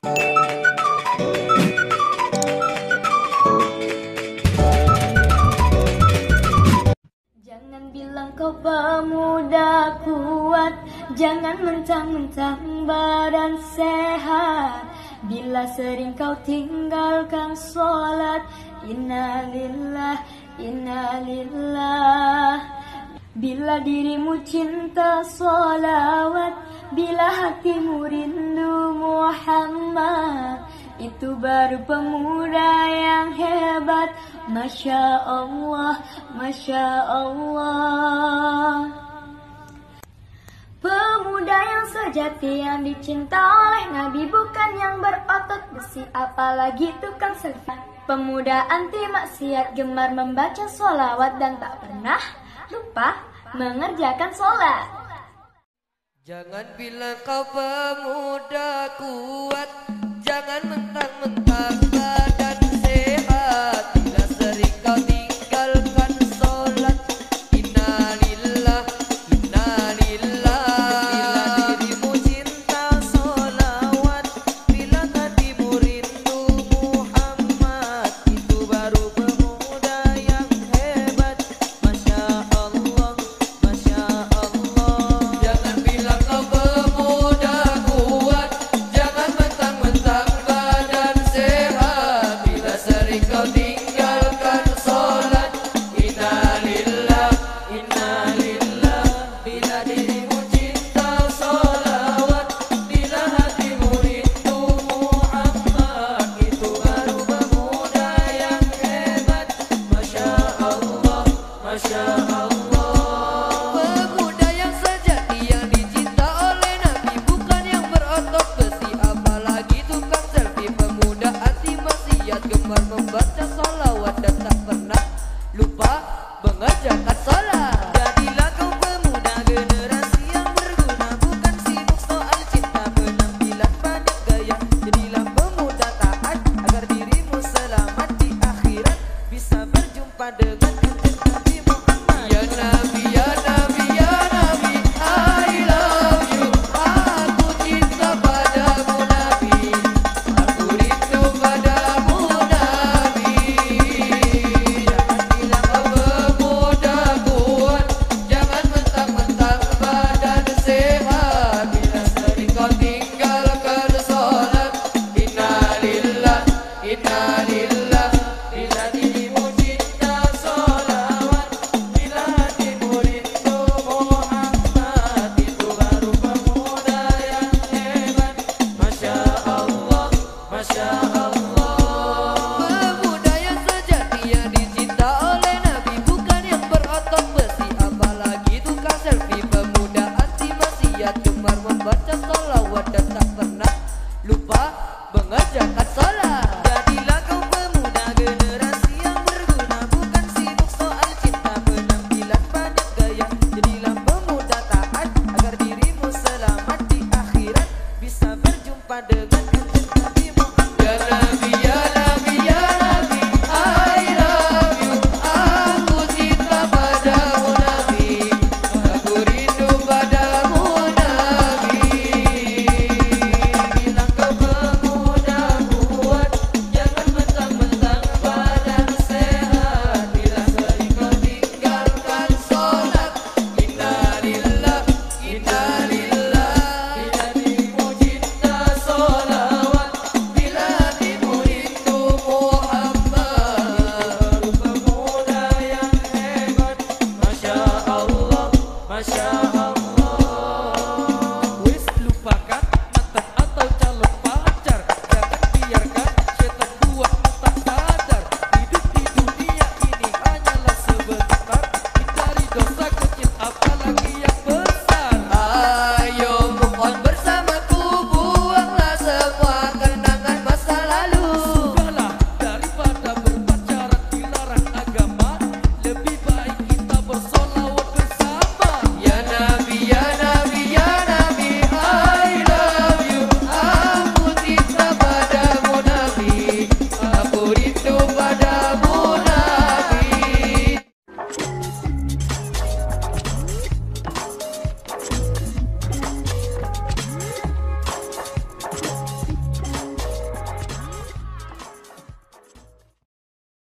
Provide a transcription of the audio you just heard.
Jangan bilang kau pemuda kuat, jangan mentang-mentang badan sehat. Bila sering kau tinggalkan sholat, innalillah, innalillah. Bila dirimu cinta sholawat, bila hatimu rindu Muhammad, itu baru pemuda yang hebat. Masya Allah, Masya Allah. Pemuda yang sejati yang dicinta oleh Nabi, bukan yang berotot besi apalagi tukang selfie. Pemuda anti maksiat, gemar membaca sholawat dan tak pernah lupa mengerjakan sholat. Jangan bilang kau pemuda kuat, jangan mentang-mentang badan sehat. Bila sering kau tinggalkan sholat, innalillah, innalillah. Bila dirimu cinta sholawat, bila hatimu rindu Muhammad, itu baru pemuda yang hebat. Masya Allah, Masya Allah. Jangan bilang kau pemuda kuat, jangan mentang-mentang badan sehat. Bila sering kau tinggalkan sholat, innalillah, innalillah. Bila dirimu cinta sholawat, bila hatimu rindu Muhammad, itu baru pemuda yang hebat. Masya Allah, Masya Allah. Pemuda yang sejati yang dicinta oleh Nabi, bukan yang berotot besi apalagi tukang selfie. Pemuda anti maksiat, gemar membaca sholawat dan tak pernah lupa mengerjakan sholat. Jadilah kau pemuda generasi yang berguna, bukan sibuk soal cinta penampilan banyak gaya. Jadilah pemuda taat agar dirimu selamat di akhirat, bisa berjumpa dengan Nabi Muhammad. Ya Nabi, ya Nabi, ya Nabi, I love you. Aku cinta padamu Nabi, aku rindu padamu Nabi. Jangan bilang kau pemuda kuat, jangan mentang-mentang badan sehat. Bila sering kau tinggalkan sholat, innalillah, innalillah. Bila dirimu cinta sholawat, bila hatimu rindu Muhammad, itu baru pemuda yang hebat. Masya Allah, Masya Allah. Pemuda yang sejati yang dicinta oleh Nabi, bukan yang berotot besi apalagi tukang selfie. Pemuda anti maksiat, gemar membaca sholawat dan tak pernah lupa mengerjakan sholat. Jadilah kau pemuda generasi yang berguna, bukan sibuk soal cinta penampilan banyak gaya. Jadilah pemuda taat agar dirimu selamat di akhirat, bisa berjumpa dengan Nabi Muhammad. Ya Nabi,